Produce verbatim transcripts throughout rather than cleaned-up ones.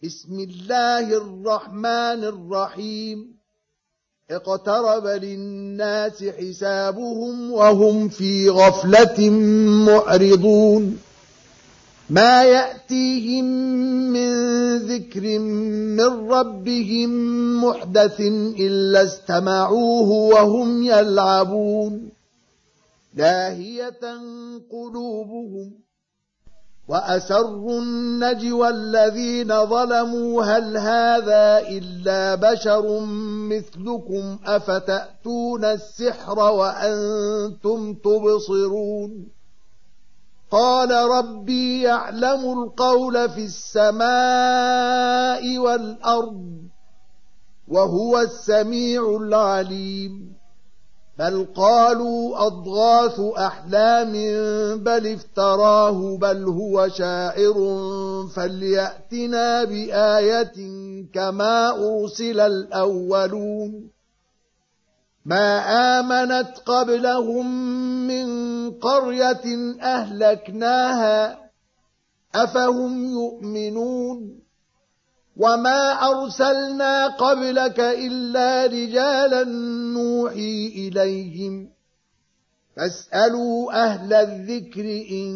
بسم الله الرحمن الرحيم اقترب للناس حسابهم وهم في غفلة معرضون ما يأتيهم من ذكر من ربهم محدث إلا استمعوه وهم يلعبون لاهية قلوبهم وأسروا النجوى الذين ظلموا هل هذا إلا بشر مثلكم أفتأتون السحر وأنتم تبصرون قال ربي يعلم القول في السماء والأرض وهو السميع العليم بل قالوا أضغاث أحلام بل افتراه بل هو شاعر فليأتنا بآية كما أرسل الأولون ما آمنت قبلهم من قرية أهلكناها أفهم يؤمنون وما أرسلنا قبلك إلا رجالا نوحي إليهم فاسألوا أهل الذكر إن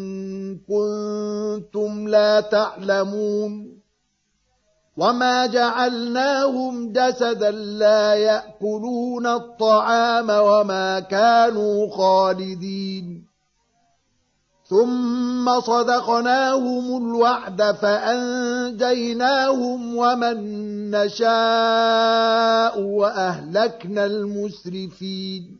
كنتم لا تعلمون وما جعلناهم جسدا لا يأكلون الطعام وما كانوا خالدين ثم صدقناهم الوعد فأنجيناهم ومن نشاء وأهلكنا المسرفين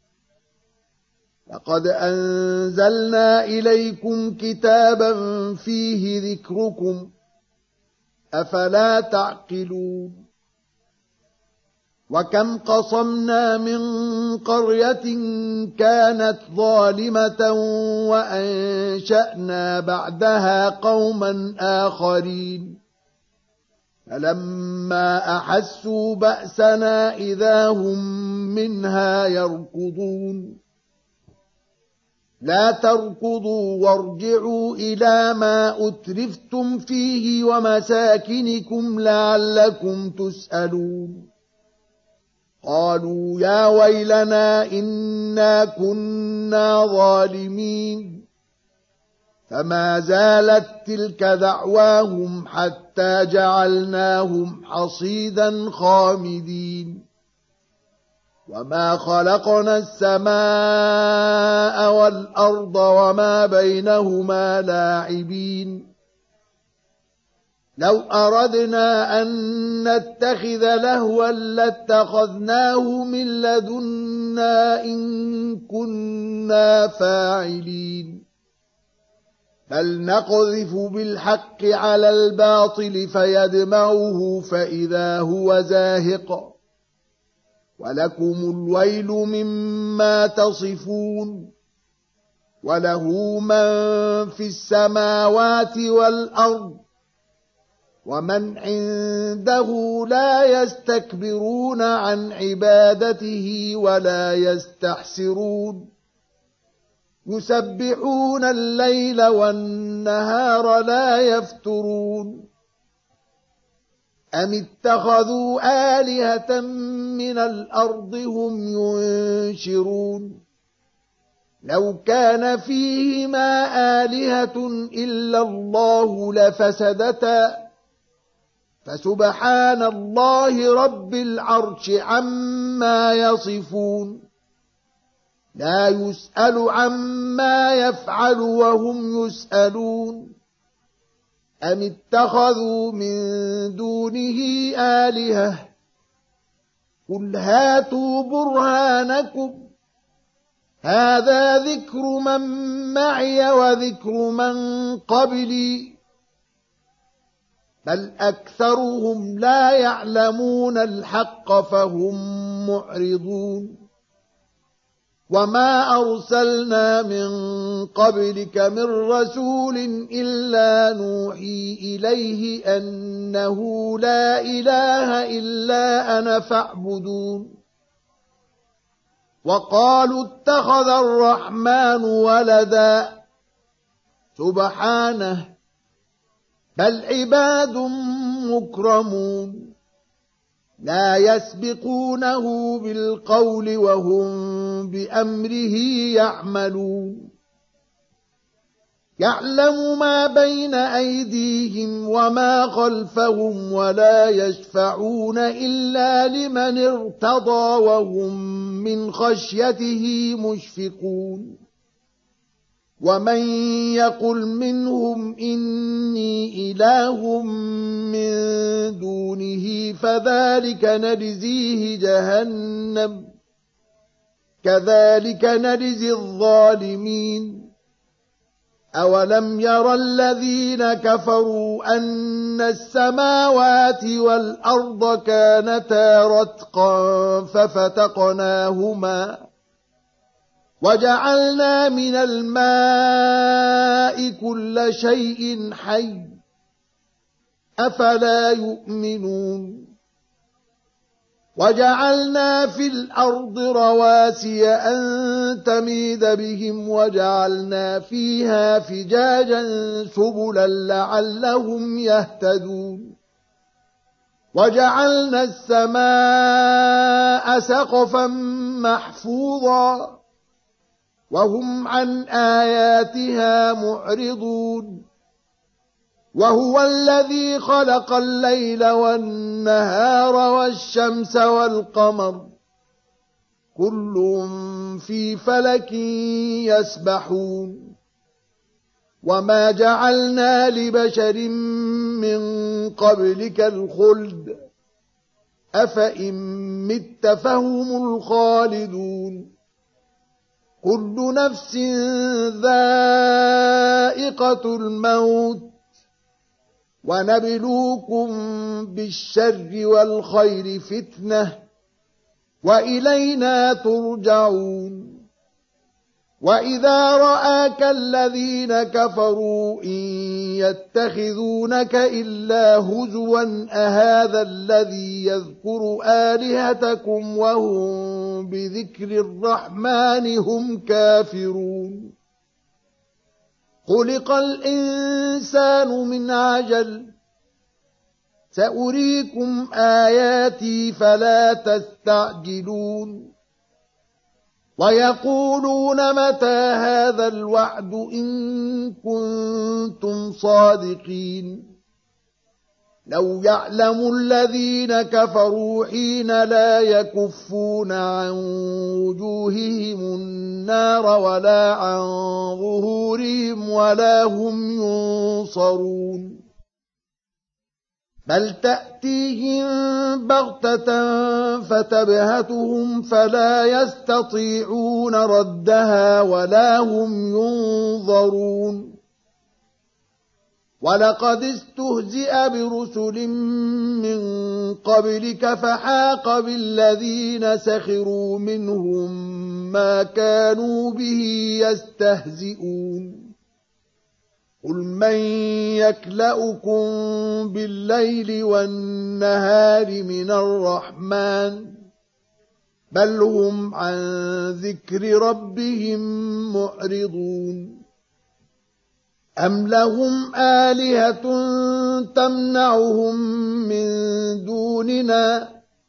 لقد أنزلنا إليكم كتابا فيه ذكركم أفلا تعقلون وكم قصمنا من قرية كانت ظالمة وأنشأنا بعدها قوما آخرين فلما أحسوا بأسنا إذا هم منها يركضون لا تركضوا وارجعوا إلى ما أترفتم فيه ومساكنكم لعلكم تسألون قالوا يا ويلنا إنا كنا ظالمين فما زالت تلك دعواهم حتى جعلناهم حصيدا خامدين وما خلقنا السماء والأرض وما بينهما لاعبين لو أردنا أن نتخذ لهوا لاتخذناه من لدنا إن كنا فاعلين بل نقذف بالحق على الباطل فيدمغه فإذا هو زاهق ولكم الويل مما تصفون وله من في السماوات والأرض ومن عنده لا يستكبرون عن عبادته ولا يستحسرون يسبحون الليل والنهار لا يفترون أم اتخذوا آلهة من الأرض هم ينشرون لو كان فيهما آلهة إلا الله لفسدتا فسبحان الله رب العرش عما يصفون لا يسأل عما يفعل وهم يسألون أم اتخذوا من دونه آلهة قل هاتوا برهانكم هذا ذكر من معي وذكر من قبلي بل أكثرهم لا يعلمون الحق فهم معرضون وما أرسلنا من قبلك من رسول إلا نوحي إليه أنه لا إله إلا أنا فاعبدون وقالوا اتخذ الرحمن ولدا سبحانه بل عباد مكرمون لا يسبقونه بالقول وهم بأمره يعملون يعلم ما بين أيديهم وما خلفهم ولا يشفعون إلا لمن ارتضى وهم من خشيته مشفقون ومن يقل منهم إني إله من دونه فذلك نجزيه جهنم كذلك نجزي الظالمين أولم ير الذين كفروا أن السماوات والأرض كانتا رتقا ففتقناهما وجعلنا من الماء كل شيء حي أفلا يؤمنون وجعلنا في الأرض رواسي أن تميد بهم وجعلنا فيها فجاجا سبلا لعلهم يهتدون وجعلنا السماء سقفا محفوظا وهم عن آياتها معرضون وهو الذي خلق الليل والنهار والشمس والقمر كل في فلك يسبحون وما جعلنا لبشر من قبلك الخلد أفإن مت فهم الخالدون كل نفس ذائقة الموت ونبلوكم بالشر والخير فتنة وإلينا ترجعون وإذا رآك الذين كفروا إن يتخذونك إلا هزوا أهذا الذي يذكر آلهتكم وهم بذكر الرحمن هم كافرون خلق الإنسان من عجل سأريكم آياتي فلا تستعجلون ويقولون متى هذا الوعد إن كنتم صادقين لو يعلم الذين كفروا حين لا يكفون عن وجوههم النار ولا عن ظهورهم ولا هم ينصرون بل تأتيهم بغتة فتبهتهم فلا يستطيعون ردها ولا هم ينظرون ولقد استهزئ برسل من قبلك فحاق بالذين سخروا منهم ما كانوا به يستهزئون قل من يكلؤكم بالليل والنهار من الرحمن بل هم عن ذكر ربهم معرضون أم لهم آلهة تمنعهم من دوننا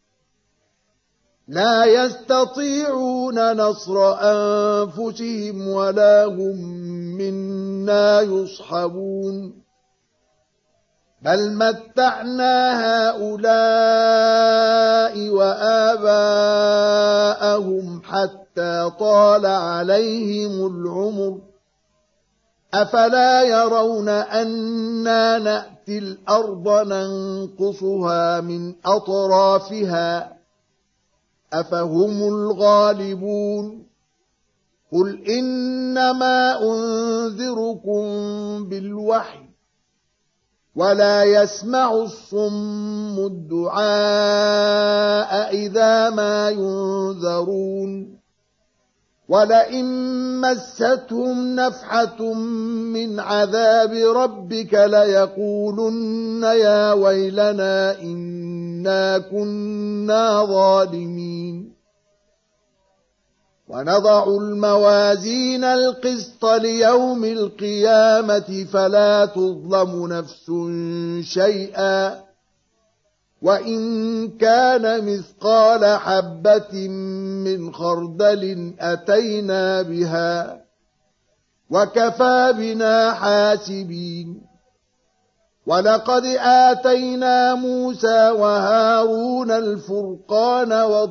لا يستطيعون نصر أنفسهم ولا هم منا يصحبون بل متعنا هؤلاء وآباءهم حتى طال عليهم العمر أفلا يرون أنا نأتي الأرض ننقصها من أطرافها أفهم الغالبون قل إنما أنذركم بالوحي ولا يسمع الصم الدعاء إذا ما ينذرون ولئن مستهم نفحة من عذاب ربك ليقولن يا ويلنا إنا كنا ظالمين ونضع الموازين القسط ليوم القيامة فلا تظلم نفس شيئا وإن كان مثقال حبة من خردل أتينا بها وكفى بنا حاسبين ولقد آتينا موسى وهارون الفرقان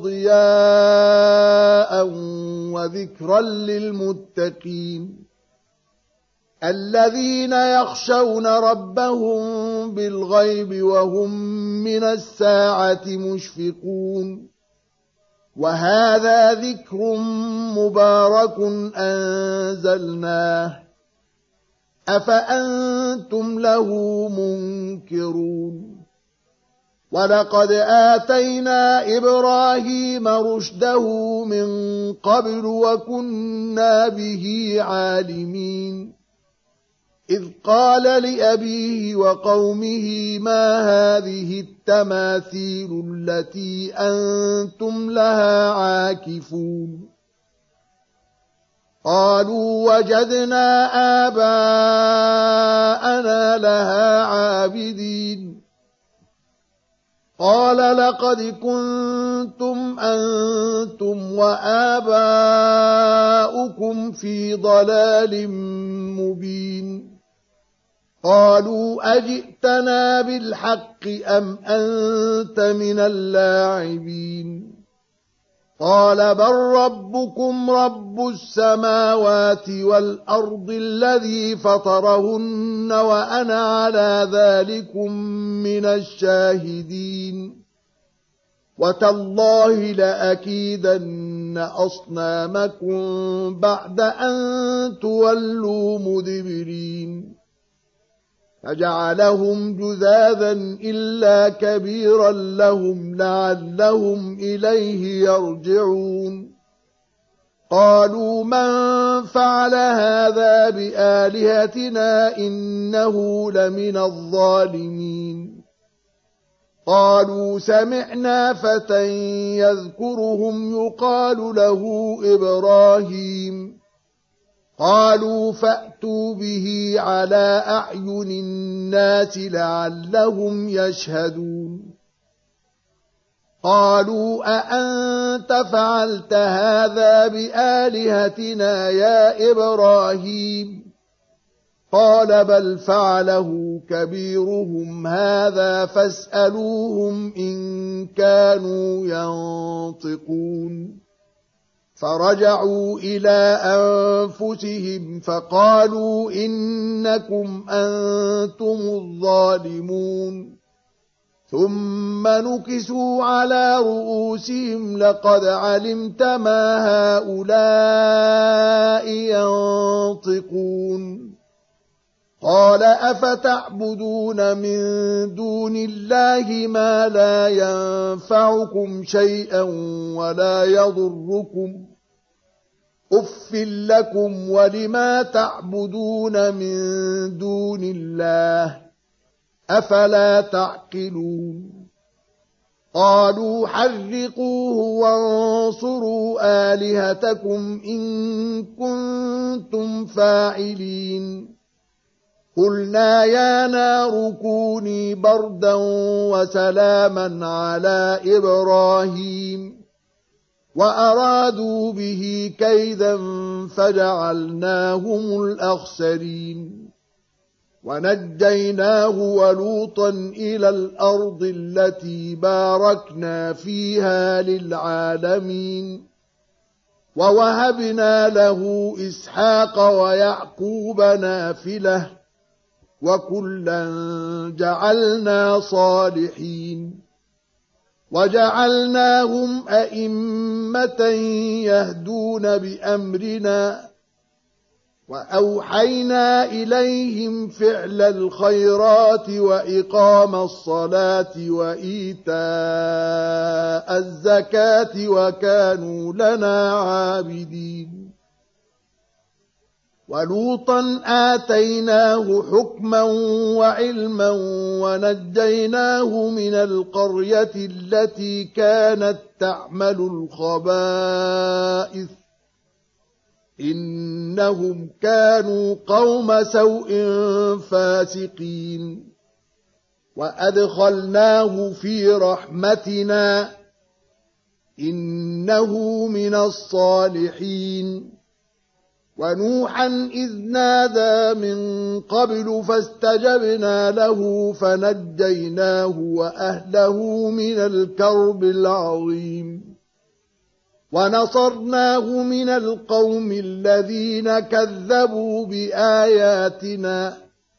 وضياء وذكرا للمتقين الذين يخشون ربهم بالغيب وهم من الساعة مشفقون وهذا ذكر مبارك أنزلناه أفأنتم له منكرون ولقد آتينا إبراهيم رشده من قبل وكنا به عالمين إذ قال لأبيه وقومه ما هذه التماثيل التي أنتم لها عاكفون قالوا وجدنا آباءنا لها عابدين قال لقد كنتم أنتم وآباؤكم في ضلال مبين قالوا أجئتنا بالحق أم أنت من اللاعبين قال بل ربكم رب السماوات والأرض الذي فطرهن وأنا على ذلكم من الشاهدين وتالله لأكيدن أصنامكم بعد أن تولوا مدبرين فجعلهم جذاذا إلا كبيرا لهم لعلهم إليه يرجعون قالوا من فعل هذا بآلهتنا إنه لمن الظالمين قالوا سمعنا فتى يذكرهم يقال له إبراهيم قالوا فأتوا به على أعين الناس لعلهم يشهدون قالوا أأنت فعلت هذا بآلهتنا يا إبراهيم قال بل فعله كبيرهم هذا فاسألوهم إن كانوا ينطقون فرجعوا إلى أنفسهم فقالوا إنكم أنتم الظالمون ثم نكسوا على رؤوسهم لقد علمت ما هؤلاء ينطقون قال أفتعبدون من دون الله ما لا ينفعكم شيئا ولا يضركم أف لكم ولما تعبدون من دون الله أفلا تعقلون قالوا حرقوه وانصروا آلهتكم إن كنتم فاعلين قلنا يا نار كوني بردا وسلاما على إبراهيم وأرادوا به كيدا فجعلناهم الأخسرين ونجيناه ولوطا إلى الأرض التي باركنا فيها للعالمين ووهبنا له إسحاق ويعقوب نافلة وكلا جعلنا صالحين وجعلناهم أئمة يهدون بأمرنا وأوحينا إليهم فعل الخيرات وإقام الصلاة وإيتاء الزكاة وكانوا لنا عابدين ولوطا آتيناه حكما وعلما ونجيناه من القرية التي كانت تعمل الخبائث إنهم كانوا قوم سوء فاسقين وأدخلناه في رحمتنا إنه من الصالحين ونوحا إذ نادى من قبل فاستجبنا له فنجيناه وأهله من الكرب العظيم ونصرناه من القوم الذين كذبوا بآياتنا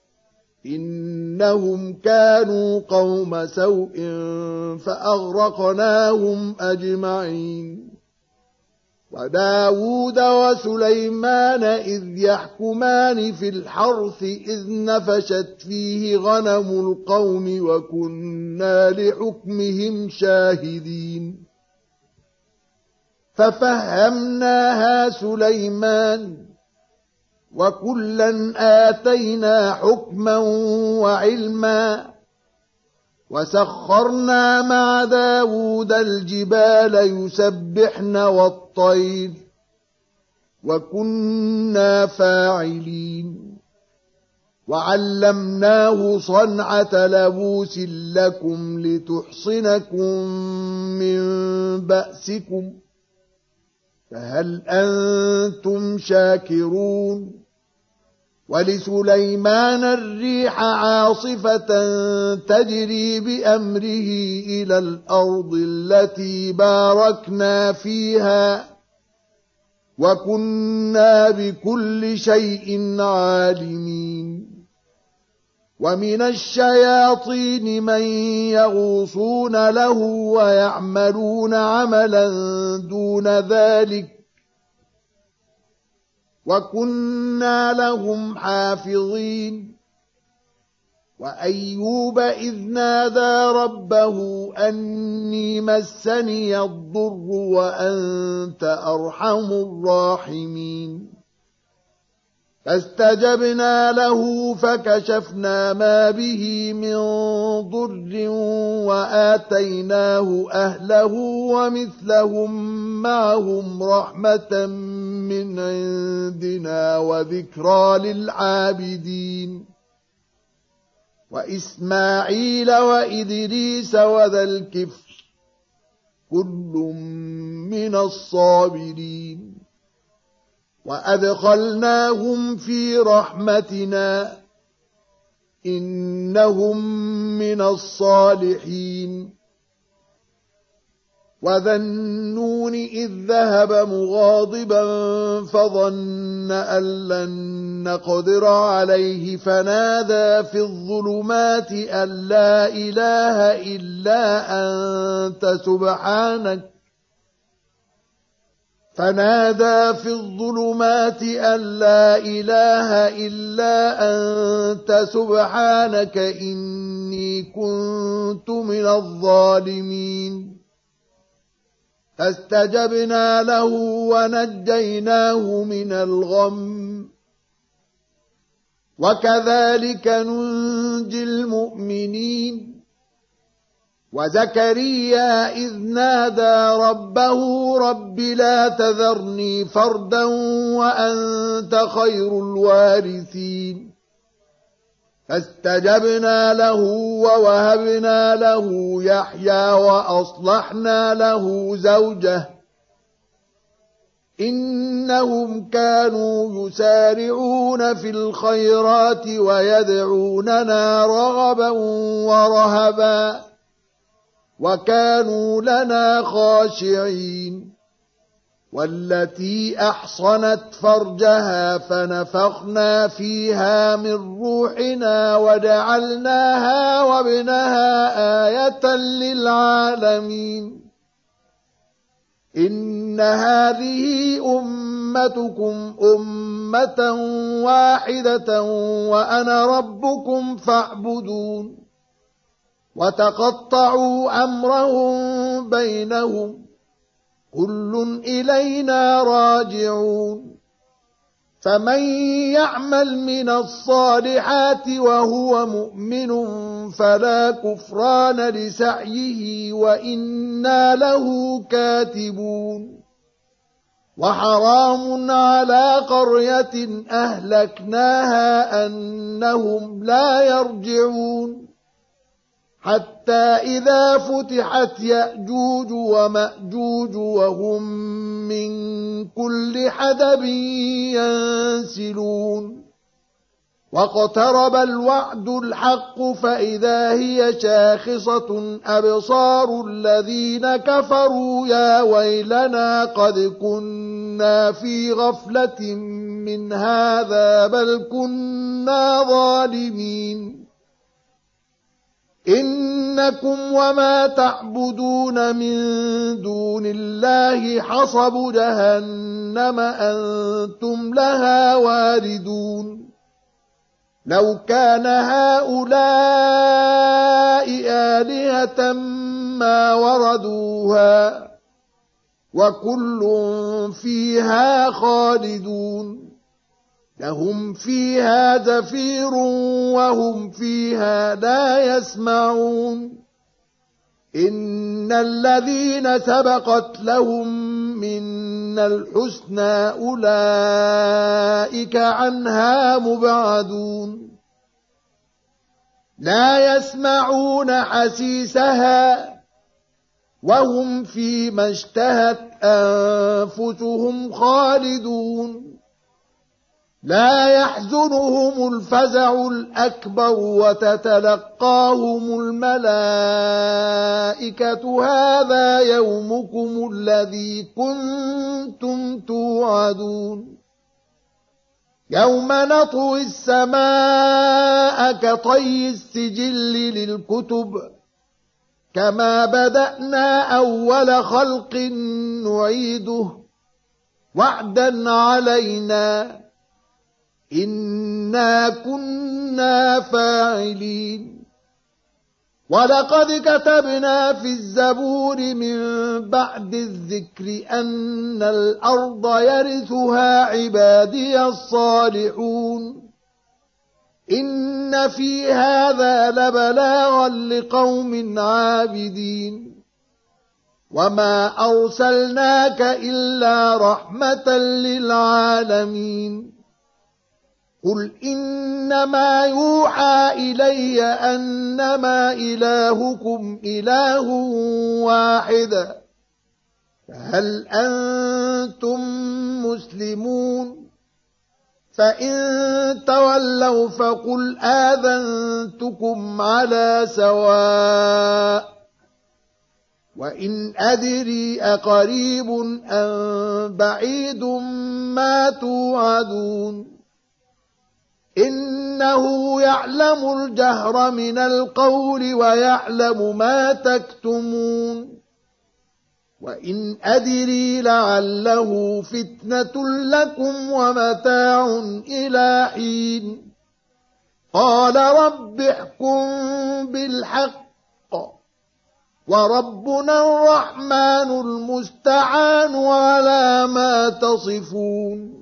إنهم كانوا قوم سوء فأغرقناهم أجمعين وداود وسليمان إذ يحكمان في الحرث إذ نفشت فيه غنم القوم وكنا لحكمهم شاهدين ففهمناها سليمان وكلا آتينا حكما وعلما وسخرنا مع داود الجبال يسبحن والطير وكنا فاعلين وعلمناه صنعة لبوس لكم لتحصنكم من بأسكم فهل أنتم شاكرون ولسليمان الريح عاصفة تجري بأمره إلى الأرض التي باركنا فيها وكنا بكل شيء عالمين ومن الشياطين من يغوصون له ويعملون عملا دون ذلك وكنا لهم حافظين وأيوب إذ نادى ربه أني مسني الضر وأنت أرحم الراحمين فاستجبنا له فكشفنا ما به من ضر وآتيناه أهله ومثلهم معهم رحمة من عندنا وذكرى للعابدين وإسماعيل وإدريس وذا الكفل كل من الصابرين وأدخلناهم في رحمتنا إنهم من الصالحين وذا النون إذ ذهب مغاضبا فظن أن لن نقدر عليه فنادى في الظلمات أن لا إله إلا أنت سبحانك فنادى في الظلمات أن لا إله إلا أنت سبحانك إني كنت من الظالمين فاستجبنا له ونجيناه من الغم وكذلك ننجي المؤمنين وزكريا إذ نادى ربه رب لا تذرني فردا وأنت خير الوارثين فاستجبنا له ووهبنا له يحيى وأصلحنا له زوجه إنهم كانوا يسارعون في الخيرات ويدعوننا رغبا ورهبا وكانوا لنا خاشعين والتي أحصنت فرجها فنفخنا فيها من روحنا وجعلناها وابنها آية للعالمين إن هذه أمتكم أمة واحدة وأنا ربكم فاعبدون وتقطعوا أمرهم بينهم كل إلينا راجعون فمن يعمل من الصالحات وهو مؤمن فلا كفران لسعيه وإنا له كاتبون وحرام على قرية أهلكناها أنهم لا يرجعون حتى إذا فتحت يأجوج ومأجوج وهم من كل حدب ينسلون واقترب الوعد الحق فإذا هي شاخصة أبصار الذين كفروا يا ويلنا قد كنا في غفلة من هذا بل كنا ظالمين إنكم وما تعبدون من دون الله حصب جهنم أنتم لها واردون لو كان هؤلاء آلهة ما وردوها وكل فيها خالدون لهم فيها زفير وهم فيها لا يسمعون إن الذين سبقت لهم منا الحسنى أولئك عنها مبعدون لا يسمعون حسيسها وهم فيما اشتهت أنفسهم خالدون لا يحزنهم الفزع الأكبر وتتلقاهم الملائكة هذا يومكم الذي كنتم توعدون يوم نطوي السماء كطي السجل للكتب كما بدأنا أول خلق نعيده وعدا علينا إنا كنا فاعلين ولقد كتبنا في الزبور من بعد الذكر أن الأرض يرثها عبادي الصالحون إن في هذا لبلاغا لقوم عابدين وما أرسلناك إلا رحمة للعالمين قل إنما يوحى إلي أنما إلهكم إله واحد فهل أنتم مسلمون فإن تولوا فقل آذنتكم على سواء وإن أدري أقريب أم بعيد ما توعدون إنه يعلم الجهر من القول ويعلم ما تكتمون وإن أدري لعله فتنة لكم ومتاع إلى حين قال رب احكم بالحق وربنا الرحمن المستعان على ما تصفون